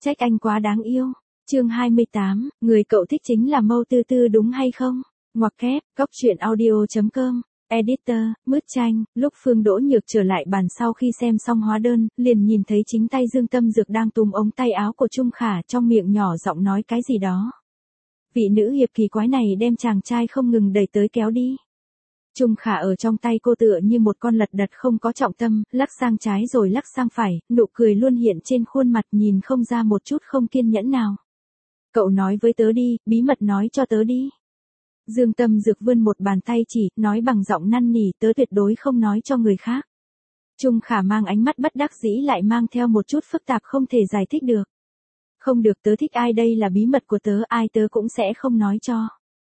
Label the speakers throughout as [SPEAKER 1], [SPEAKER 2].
[SPEAKER 1] Trách anh quá đáng yêu. Chương 28, người cậu thích chính là Mâu Tư Tư đúng hay không? Ngoặc kép, góc truyện audio.com. Editor, Mứt Chanh. Lúc Phương Đỗ Nhược trở lại bàn sau khi xem xong hóa đơn, liền nhìn thấy chính tay Dương Tâm Dược đang túm ống tay áo của Trung Khả, trong miệng nhỏ giọng nói cái gì đó. Vị nữ hiệp kỳ quái này đem chàng trai không ngừng đẩy tới kéo đi. Trung Khả ở trong tay cô tựa như một con lật đật không có trọng tâm, lắc sang trái rồi lắc sang phải, nụ cười luôn hiện trên khuôn mặt, nhìn không ra một chút không kiên nhẫn nào. Cậu nói với tớ đi, bí mật nói cho tớ đi. Dương Tâm Dược vươn một bàn tay chỉ, nói bằng giọng năn nỉ, tớ tuyệt đối không nói cho người khác. Trung Khả mang ánh mắt bất đắc dĩ lại mang theo một chút phức tạp không thể giải thích được. Không được, tớ thích ai, đây là bí mật của tớ, ai tớ cũng sẽ không nói cho.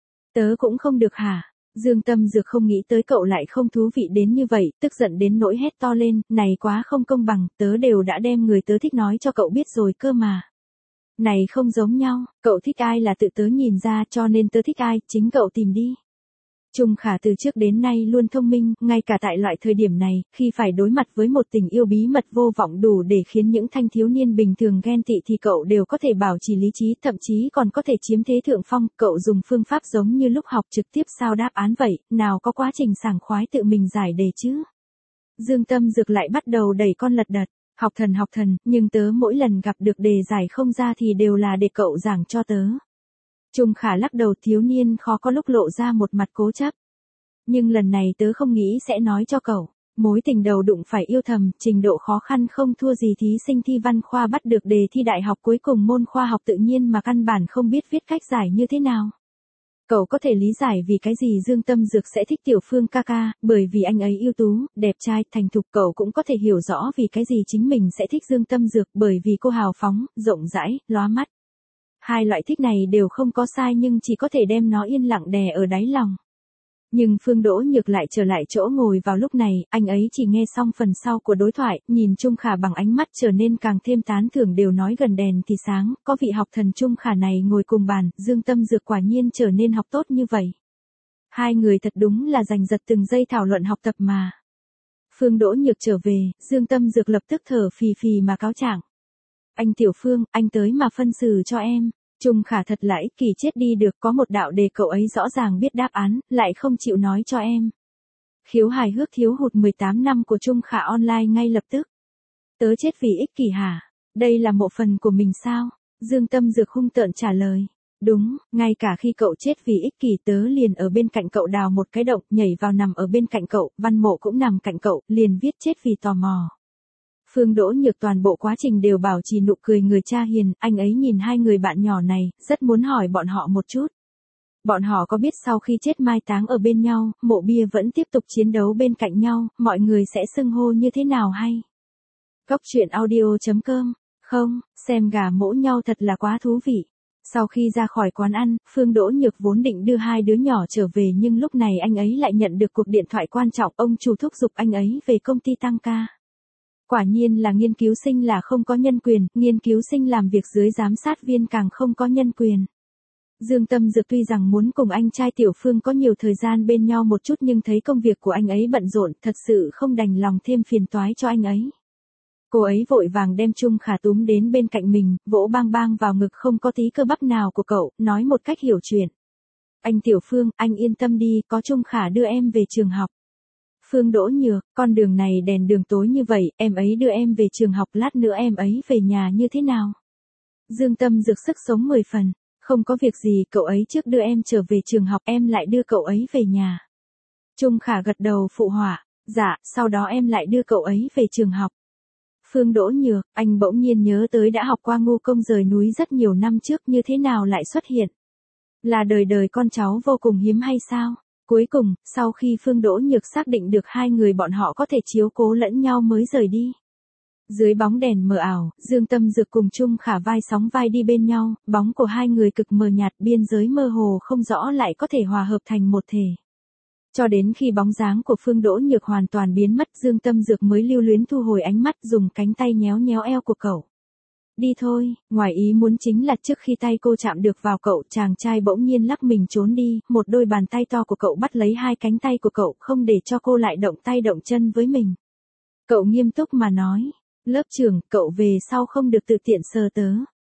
[SPEAKER 1] Tớ cũng không được hả? Dương Tâm Dược không nghĩ tới cậu lại không thú vị đến như vậy, tức giận đến nỗi hét to lên, này quá không công bằng, tớ đều đã đem người tớ thích nói cho cậu biết rồi cơ mà. Này không giống nhau, cậu thích ai là tự tớ nhìn ra, cho nên tớ thích ai, chính cậu tìm đi. Trung Khả từ trước đến nay luôn thông minh, ngay cả tại loại thời điểm này, khi phải đối mặt với một tình yêu bí mật vô vọng đủ để khiến những thanh thiếu niên bình thường ghen tị thì cậu đều có thể bảo trì lý trí, thậm chí còn có thể chiếm thế thượng phong. Cậu dùng phương pháp giống như lúc học trực tiếp sao đáp án vậy, nào có quá trình sảng khoái tự mình giải đề chứ. Dương Tâm Dược lại bắt đầu đẩy con lật đật. Học thần, nhưng tớ mỗi lần gặp được đề giải không ra thì đều là để cậu giảng cho tớ. Trung Khả lắc đầu, thiếu niên khó có lúc lộ ra một mặt cố chấp. Nhưng lần này tớ không nghĩ sẽ nói cho cậu. Mối tình đầu đụng phải yêu thầm, trình độ khó khăn không thua gì thí sinh thi văn khoa bắt được đề thi đại học cuối cùng môn khoa học tự nhiên mà căn bản không biết viết cách giải như thế nào. Cậu có thể lý giải vì cái gì Dương Tâm Dược sẽ thích Tiểu Phương ca ca, bởi vì anh ấy ưu tú, đẹp trai, thành thục. Cậu cũng có thể hiểu rõ vì cái gì chính mình sẽ thích Dương Tâm Dược, bởi vì cô hào phóng, rộng rãi, lóa mắt. Hai loại thích này đều không có sai nhưng chỉ có thể đem nó yên lặng đè ở đáy lòng. Nhưng Phương Đỗ Nhược lại trở lại chỗ ngồi vào lúc này, anh ấy chỉ nghe xong phần sau của đối thoại, nhìn Trung Khả bằng ánh mắt trở nên càng thêm tán thưởng, đều nói gần đèn thì sáng, có vị học thần Trung Khả này ngồi cùng bàn, Dương Tâm Dược quả nhiên trở nên học tốt như vậy. Hai người thật đúng là giành giật từng giây thảo luận học tập mà. Phương Đỗ Nhược trở về, Dương Tâm Dược lập tức thở phì phì mà cáo trạng. Anh Tiểu Phương, anh tới mà phân xử cho em. Trung Khả thật là ích kỷ chết đi được, có một đạo đề cậu ấy rõ ràng biết đáp án, lại không chịu nói cho em. Khiếu hài hước thiếu hụt 18 năm của Trung Khả online ngay lập tức. Tớ chết vì ích kỷ hả? Đây là một phần của mình sao? Dương Tâm Dược hung tợn trả lời. Đúng, ngay cả khi cậu chết vì ích kỷ tớ liền ở bên cạnh cậu đào một cái động, nhảy vào nằm ở bên cạnh cậu, Văn Mộ cũng nằm cạnh cậu, liền viết chết vì tò mò. Phương Đỗ Nhược toàn bộ quá trình đều bảo trì nụ cười người cha hiền, anh ấy nhìn hai người bạn nhỏ này, rất muốn hỏi bọn họ một chút. Bọn họ có biết sau khi chết mai táng ở bên nhau, mộ bia vẫn tiếp tục chiến đấu bên cạnh nhau, mọi người sẽ xưng hô như thế nào hay? Góc truyện audio.com. Không, xem gà mổ nhau thật là quá thú vị. Sau khi ra khỏi quán ăn, Phương Đỗ Nhược vốn định đưa hai đứa nhỏ trở về nhưng lúc này anh ấy lại nhận được cuộc điện thoại quan trọng, ông chủ thúc giục anh ấy về công ty tăng ca. Quả nhiên là nghiên cứu sinh là không có nhân quyền, nghiên cứu sinh làm việc dưới giám sát viên càng không có nhân quyền. Dương Tâm Dược tuy rằng muốn cùng anh trai Tiểu Phương có nhiều thời gian bên nhau một chút nhưng thấy công việc của anh ấy bận rộn, thật sự không đành lòng thêm phiền toái cho anh ấy. Cô ấy vội vàng đem Trung Khả túm đến bên cạnh mình, vỗ bang bang vào ngực không có tí cơ bắp nào của cậu, nói một cách hiểu chuyện. Anh Tiểu Phương, anh yên tâm đi, có Trung Khả đưa em về trường học. Phương Đỗ Nhược, con đường này đèn đường tối như vậy, em ấy đưa em về trường học, lát nữa em ấy về nhà như thế nào? Dương Tâm Dược sức sống 10 phần, không có việc gì, cậu ấy trước đưa em trở về trường học, em lại đưa cậu ấy về nhà. Trung Khả gật đầu phụ họa, dạ, sau đó em lại đưa cậu ấy về trường học. Phương Đỗ Nhược, anh bỗng nhiên nhớ tới đã học qua ngu công rời núi rất nhiều năm trước, như thế nào lại xuất hiện? Là đời đời con cháu vô cùng hiếm hay sao? Cuối cùng, sau khi Phương Đỗ Nhược xác định được hai người bọn họ có thể chiếu cố lẫn nhau mới rời đi. Dưới bóng đèn mờ ảo, Dương Tâm Dược cùng Trung Khả vai sóng vai đi bên nhau, bóng của hai người cực mờ nhạt, biên giới mơ hồ không rõ lại có thể hòa hợp thành một thể. Cho đến khi bóng dáng của Phương Đỗ Nhược hoàn toàn biến mất, Dương Tâm Dược mới lưu luyến thu hồi ánh mắt, dùng cánh tay nhéo nhéo eo của cậu. Đi thôi, ngoài ý muốn chính là trước khi tay cô chạm được vào cậu, chàng trai bỗng nhiên lắc mình trốn đi, một đôi bàn tay to của cậu bắt lấy hai cánh tay của cậu, không để cho cô lại động tay động chân với mình. Cậu nghiêm túc mà nói, lớp trưởng, cậu về sau không được tự tiện sờ tớ.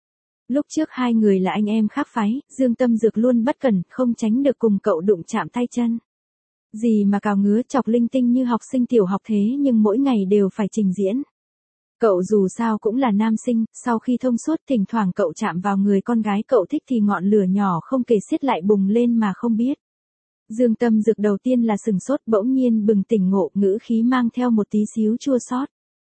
[SPEAKER 1] Lúc trước hai người là anh em khác phái, Dương Tâm Dược luôn bất cẩn, không tránh được cùng cậu đụng chạm tay chân. Gì mà cào ngứa chọc linh tinh như học sinh tiểu học thế nhưng mỗi ngày đều phải trình diễn. Cậu dù sao cũng là nam sinh, sau khi thông suốt thỉnh thoảng cậu chạm vào người con gái cậu thích thì ngọn lửa nhỏ không kể xiết lại bùng lên mà không biết. Dương Tâm Dược đầu tiên là sừng sốt bỗng nhiên bừng tỉnh ngộ ngữ khí mang theo một tí xíu chua xót.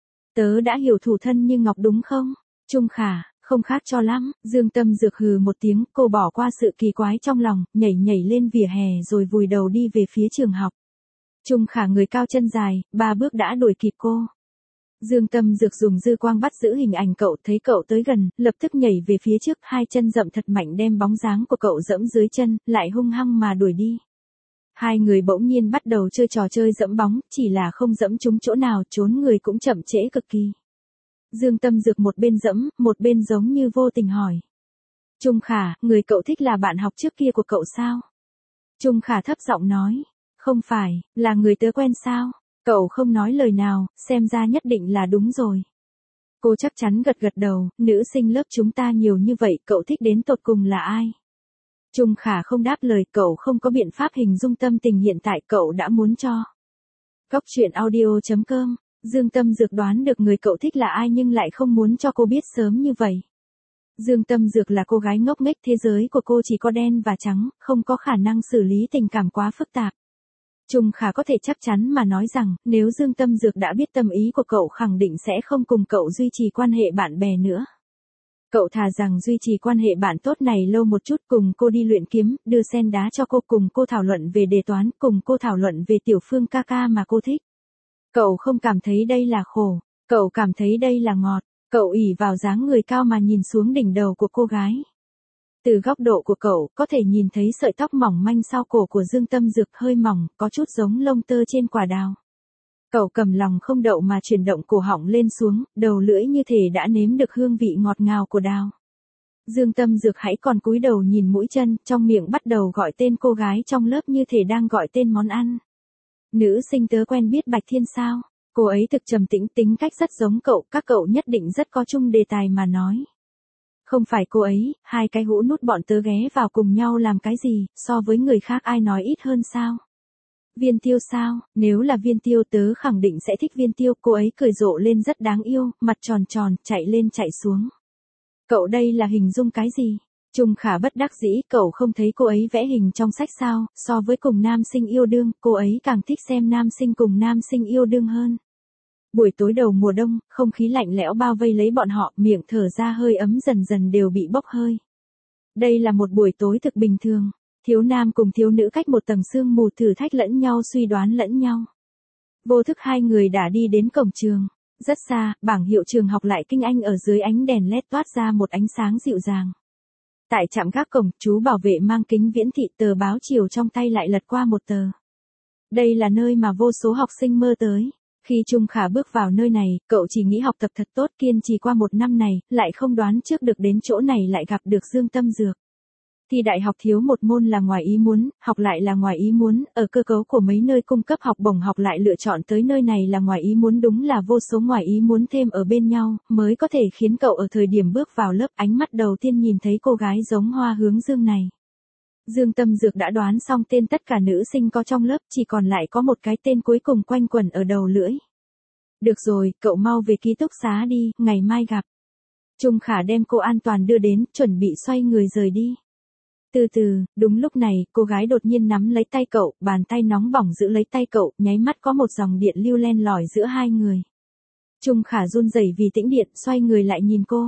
[SPEAKER 1] Tớ đã hiểu thủ thân như ngọc đúng không? Trung Khả, không khác cho lắm, Dương Tâm Dược hừ một tiếng, cô bỏ qua sự kỳ quái trong lòng, nhảy lên vỉa hè rồi vùi đầu đi về phía trường học. Trung Khả người cao chân dài, 3 bước đã đuổi kịp cô. Dương Tâm Dược dùng dư quang bắt giữ hình ảnh cậu, thấy cậu tới gần, lập tức nhảy về phía trước, hai chân dậm thật mạnh đem bóng dáng của cậu dẫm dưới chân, lại hung hăng mà đuổi đi. Hai người bỗng nhiên bắt đầu chơi trò chơi dẫm bóng, chỉ là không dẫm trúng chỗ nào, trốn người cũng chậm trễ cực kỳ. Dương Tâm Dược một bên dẫm, một bên giống như vô tình hỏi. Trung Khả, người cậu thích là bạn học trước kia của cậu sao? Trung Khả thấp giọng nói. Không phải, là người tớ quen sao? Cậu không nói lời nào, xem ra nhất định là đúng rồi. Cô chắc chắn gật đầu, nữ sinh lớp chúng ta nhiều như vậy, cậu thích đến tột cùng là ai? Trung Khả không đáp lời, cậu không có biện pháp hình dung tâm tình hiện tại cậu đã muốn cho. Cóc truyện audio.com, Dương Tâm Dược đoán được người cậu thích là ai nhưng lại không muốn cho cô biết sớm như vậy. Dương Tâm Dược là cô gái ngốc nghếch, thế giới của cô chỉ có đen và trắng, không có khả năng xử lý tình cảm quá phức tạp. Trung Khả có thể chắc chắn mà nói rằng, nếu Dương Tâm Dược đã biết tâm ý của cậu khẳng định sẽ không cùng cậu duy trì quan hệ bạn bè nữa. Cậu thà rằng duy trì quan hệ bạn tốt này lâu một chút, cùng cô đi luyện kiếm, đưa sen đá cho cô, cùng cô thảo luận về đề toán, cùng cô thảo luận về tiểu phương ca ca mà cô thích. Cậu không cảm thấy đây là khổ, cậu cảm thấy đây là ngọt, cậu ỷ vào dáng người cao mà nhìn xuống đỉnh đầu của cô gái. Từ góc độ của cậu, có thể nhìn thấy sợi tóc mỏng manh sau cổ của Dương Tâm Dược hơi mỏng, có chút giống lông tơ trên quả đào. Cậu cầm lòng không đậu mà chuyển động cổ họng lên xuống, đầu lưỡi như thể đã nếm được hương vị ngọt ngào của đào. Dương Tâm Dược hãy còn cúi đầu nhìn mũi chân, trong miệng bắt đầu gọi tên cô gái trong lớp như thể đang gọi tên món ăn. Nữ sinh tớ quen biết Bạch Thiên sao? Cô ấy thực trầm tĩnh, tính cách rất giống cậu, các cậu nhất định rất có chung đề tài mà nói. Không phải cô ấy, hai cái hũ nút bọn tớ ghé vào cùng nhau làm cái gì, so với người khác ai nói ít hơn sao? Viên Tiêu sao, nếu là Viên Tiêu tớ khẳng định sẽ thích Viên Tiêu, cô ấy cười rộ lên rất đáng yêu, mặt tròn tròn, chạy lên chạy xuống. Cậu đây là hình dung cái gì? Trung Khả bất đắc dĩ, cậu không thấy cô ấy vẽ hình trong sách sao, so với cùng nam sinh yêu đương, cô ấy càng thích xem nam sinh cùng nam sinh yêu đương hơn. Buổi tối đầu mùa đông, không khí lạnh lẽo bao vây lấy bọn họ, miệng thở ra hơi ấm dần dần đều bị bốc hơi. Đây là một buổi tối thực bình thường, thiếu nam cùng thiếu nữ cách một tầng sương mù thử thách lẫn nhau suy đoán lẫn nhau. Vô thức hai người đã đi đến cổng trường, rất xa, bảng hiệu trường học lại kinh anh ở dưới ánh đèn led toát ra một ánh sáng dịu dàng. Tại trạm gác cổng, chú bảo vệ mang kính viễn thị tờ báo chiều trong tay lại lật qua một tờ. Đây là nơi mà vô số học sinh mơ tới. Khi Trung Khả bước vào nơi này, cậu chỉ nghĩ học tập thật tốt kiên trì qua một năm này, lại không đoán trước được đến chỗ này lại gặp được Dương Tâm Dược. Thi đại học thiếu một môn là ngoài ý muốn, học lại là ngoài ý muốn, ở cơ cấu của mấy nơi cung cấp học bổng học lại lựa chọn tới nơi này là ngoài ý muốn, đúng là vô số ngoài ý muốn thêm ở bên nhau, mới có thể khiến cậu ở thời điểm bước vào lớp ánh mắt đầu tiên nhìn thấy cô gái giống hoa hướng dương này. Dương Tâm Dược đã đoán xong tên tất cả nữ sinh có trong lớp, chỉ còn lại có một cái tên cuối cùng quanh quẩn ở đầu lưỡi. Được rồi, cậu mau về ký túc xá đi, ngày mai gặp. Trung Khả đem cô an toàn đưa đến, chuẩn bị xoay người rời đi. Từ từ, đúng lúc này, cô gái đột nhiên nắm lấy tay cậu, bàn tay nóng bỏng giữ lấy tay cậu, nháy mắt có một dòng điện lưu len lỏi giữa hai người. Trung Khả run rẩy vì tĩnh điện, xoay người lại nhìn cô.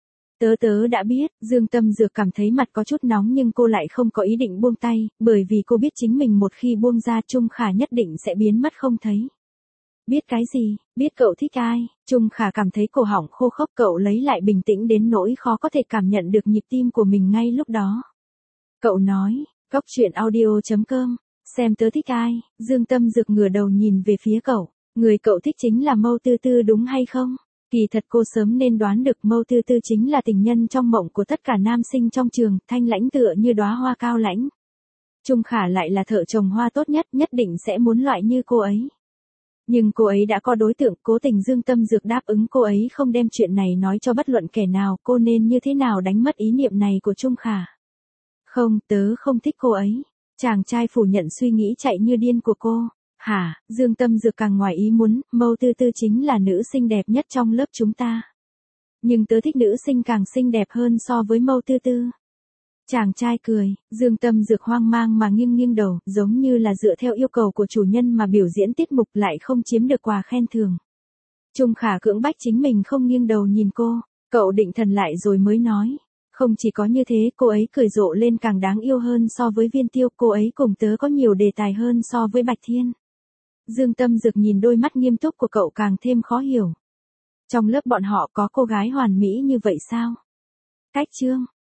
[SPEAKER 1] Tớ đã biết, Dương Tâm Dược cảm thấy mặt có chút nóng nhưng cô lại không có ý định buông tay, bởi vì cô biết chính mình một khi buông ra Trung Khả nhất định sẽ biến mất không thấy. Biết cái gì, biết cậu thích ai, Trung Khả cảm thấy cổ họng khô khốc, cậu lấy lại bình tĩnh đến nỗi khó có thể cảm nhận được nhịp tim của mình ngay lúc đó. Cậu nói, cóc truyện audio.com, xem tớ thích ai, Dương Tâm Dược ngửa đầu nhìn về phía cậu, người cậu thích chính là Mâu Tư Tư đúng hay không? Kỳ thật cô sớm nên đoán được Mâu Tư Tư chính là tình nhân trong mộng của tất cả nam sinh trong trường, thanh lãnh tựa như đóa hoa cao lãnh. Trung Khả lại là thợ trồng hoa tốt nhất, nhất định sẽ muốn loại như cô ấy. Nhưng cô ấy đã có đối tượng, cố tình Dương Tâm Dược đáp ứng cô ấy không đem chuyện này nói cho bất luận kẻ nào, cô nên như thế nào đánh mất ý niệm này của Trung Khả. Không, tớ không thích cô ấy. Chàng trai phủ nhận suy nghĩ chạy như điên của cô. Hả, Dương Tâm Dược càng ngoài ý muốn, Mâu Tư Tư chính là nữ xinh đẹp nhất trong lớp chúng ta. Nhưng tớ thích nữ sinh càng xinh đẹp hơn so với Mâu Tư Tư. Chàng trai cười, Dương Tâm Dược hoang mang mà nghiêng nghiêng đầu, giống như là dựa theo yêu cầu của chủ nhân mà biểu diễn tiết mục lại không chiếm được quà khen thưởng. Trung Khả cưỡng bách chính mình không nghiêng đầu nhìn cô, cậu định thần lại rồi mới nói. Không chỉ có như thế, cô ấy cười rộ lên càng đáng yêu hơn so với Viên Tiêu, cô ấy cùng tớ có nhiều đề tài hơn so với Bạch Thiên. Dương Tâm Dược nhìn đôi mắt nghiêm túc của cậu càng thêm khó hiểu. Trong lớp bọn họ có cô gái hoàn mỹ như vậy sao? Cách chương